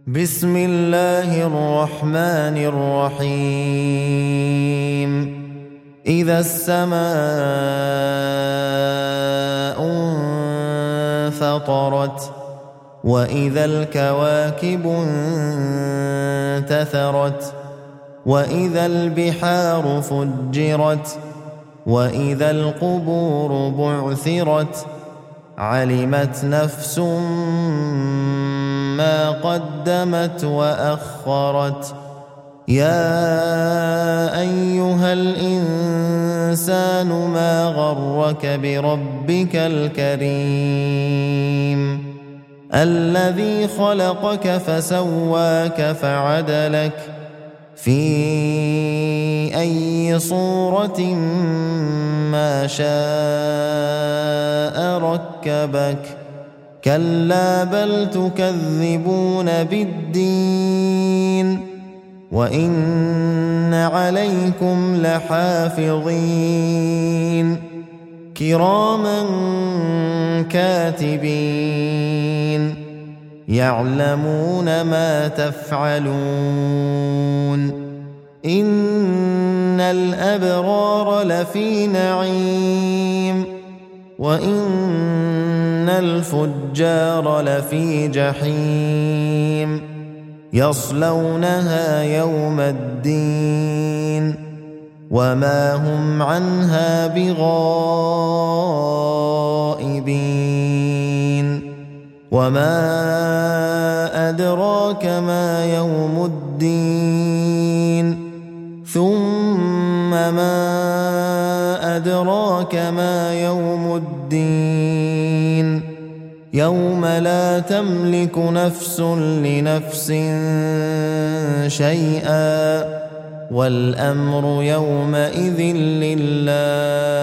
بسم الله الرحمن الرحيم إذا السماء انفطرت وإذا الكواكب انتثرت وإذا البحار فجرت وإذا القبور بعثرت علمت نفس ما قدمت وأخرت يا أيها الإنسان ما غرك بربك الكريم الذي خلقك فسواك فعدلك في أي صورة ما شاء ركبك كلا بل تكذبون بالدين وإن عليكم لحافظين كراما كاتبين يعلمون ما تفعلون إن الأبرار لفي نعيم وإن الفجار لفي جحيم يصلونها يوم الدين وما هم عنها بغائبين وما أدراك ما يوم الدين ثم ما أدراك ما يوم الدين يوم لا تملك نفس لنفس شيئا والأمر يومئذ لله